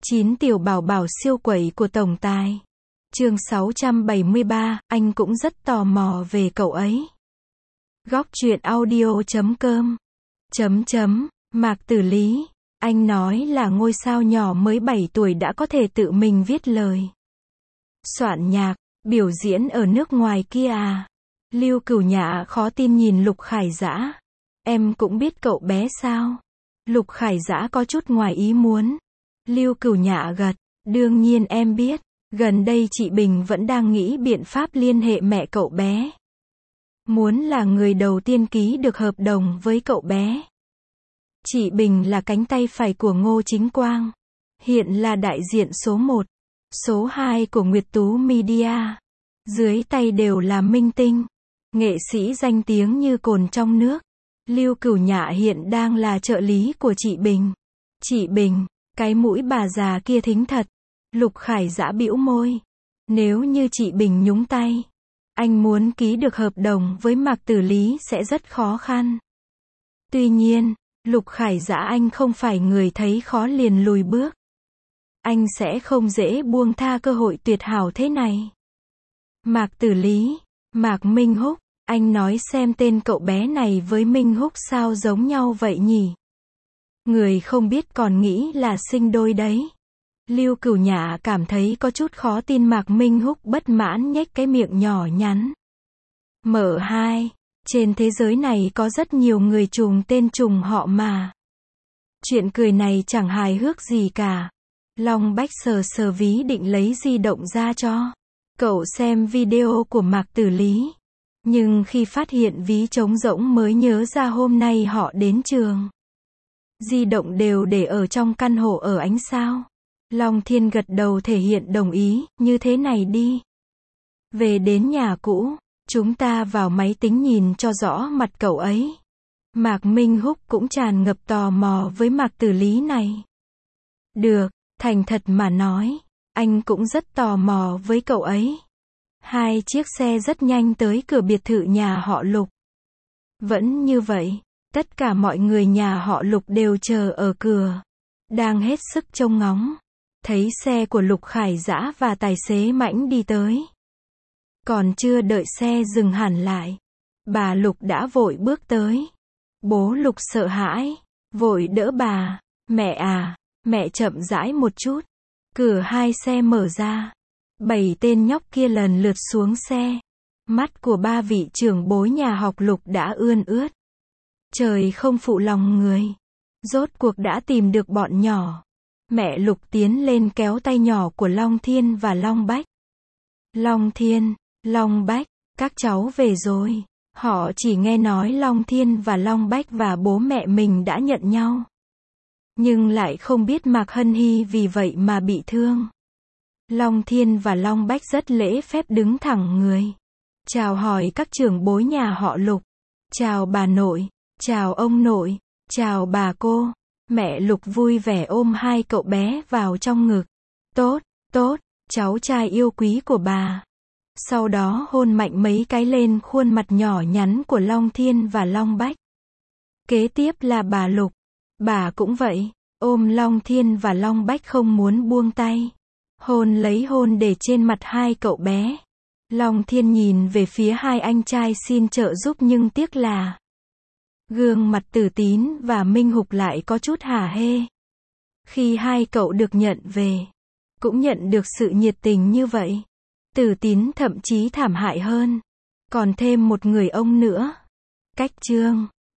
9 tiểu bảo bảo siêu quẩy của tổng tài. Chương 673, anh cũng rất tò mò về cậu ấy. Góc truyện audio.com. Mạc Tử Lý. Anh nói là ngôi sao nhỏ mới 7 tuổi đã có thể tự mình viết lời, soạn nhạc, biểu diễn ở nước ngoài kia à? Lưu Cửu Nhã khó tin nhìn Lục Khải Dã. Em cũng biết cậu bé sao? Lục Khải Dã có chút ngoài ý muốn. Lưu Cửu Nhã gật, đương nhiên em biết. Gần đây chị Bình vẫn đang nghĩ biện pháp liên hệ mẹ cậu bé. Muốn là người đầu tiên ký được hợp đồng với cậu bé. Chị Bình là cánh tay phải của Ngô Chính Quang. Hiện là đại diện số 1, số 2 của Nguyệt Tú Media. Dưới tay đều là minh tinh, nghệ sĩ danh tiếng như cồn trong nước. Lưu Cửu Nhã hiện đang là trợ lý của chị Bình. Chị Bình, cái mũi bà già kia thính thật. Lục Khải Dã bĩu môi. Nếu như chị Bình nhúng tay, anh muốn ký được hợp đồng với Mạc Tử Lý sẽ rất khó khăn. Tuy nhiên, Lục Khải Dã anh không phải người thấy khó liền lùi bước. Anh sẽ không dễ buông tha cơ hội tuyệt hảo thế này. Mạc Tử Lý, Mạc Minh Húc, anh nói xem tên cậu bé này với Minh Húc sao giống nhau vậy nhỉ? Người không biết còn nghĩ là sinh đôi đấy. Lưu Cửu Nhã cảm thấy có chút khó tin. Mạc Minh Húc bất mãn nhếch cái miệng nhỏ nhắn. M2, trên thế giới này có rất nhiều người trùng tên trùng họ mà. Chuyện cười này chẳng hài hước gì cả. Long Bách sờ sờ ví định lấy di động ra cho cậu xem video của Mạc Tử Lý. Nhưng khi phát hiện ví trống rỗng mới nhớ ra hôm nay họ đến trường. Di động đều để ở trong căn hộ ở ánh sao. Long Thiên gật đầu thể hiện đồng ý, như thế này đi. Về đến nhà cũ, chúng ta vào máy tính nhìn cho rõ mặt cậu ấy. Mạc Minh Húc cũng tràn ngập tò mò với Mạc Tử Lý này. Được, thành thật mà nói, anh cũng rất tò mò với cậu ấy. Hai chiếc xe rất nhanh tới cửa biệt thự nhà họ Lục. Vẫn như vậy, tất cả mọi người nhà họ Lục đều chờ ở cửa, đang hết sức trông ngóng. Thấy xe của Lục Khải Dã và tài xế Mãnh đi tới. Còn chưa đợi xe dừng hẳn lại, bà Lục đã vội bước tới. Bố Lục sợ hãi, vội đỡ bà. Mẹ à, mẹ chậm rãi một chút. Cửa hai xe mở ra. 7 tên nhóc kia lần lượt xuống xe. Mắt của ba vị trưởng bối nhà học Lục đã ươn ướt. Trời không phụ lòng người. Rốt cuộc đã tìm được bọn nhỏ. Mẹ Lục tiến lên kéo tay nhỏ của Long Thiên và Long Bách. Long Thiên, Long Bách, các cháu về rồi. Họ chỉ nghe nói Long Thiên và Long Bách và bố mẹ mình đã nhận nhau. Nhưng lại không biết Mạc Hân Hy vì vậy mà bị thương. Long Thiên và Long Bách rất lễ phép đứng thẳng người. Chào hỏi các trưởng bối nhà họ Lục. Chào bà nội, chào ông nội, chào bà cô. Mẹ Lục vui vẻ ôm hai cậu bé vào trong ngực. Tốt, tốt, cháu trai yêu quý của bà. Sau đó hôn mạnh mấy cái lên khuôn mặt nhỏ nhắn của Long Thiên và Long Bách. Kế tiếp là bà Lục. Bà cũng vậy, ôm Long Thiên và Long Bách không muốn buông tay. Hôn lấy hôn để trên mặt hai cậu bé. Long Thiên nhìn về phía hai anh trai xin trợ giúp nhưng tiếc là gương mặt Tử Tín và Minh Hục lại có chút hả hê. Khi hai cậu được nhận về, cũng nhận được sự nhiệt tình như vậy. Tử Tín thậm chí thảm hại hơn. Còn thêm một người ông nữa. Cách chương.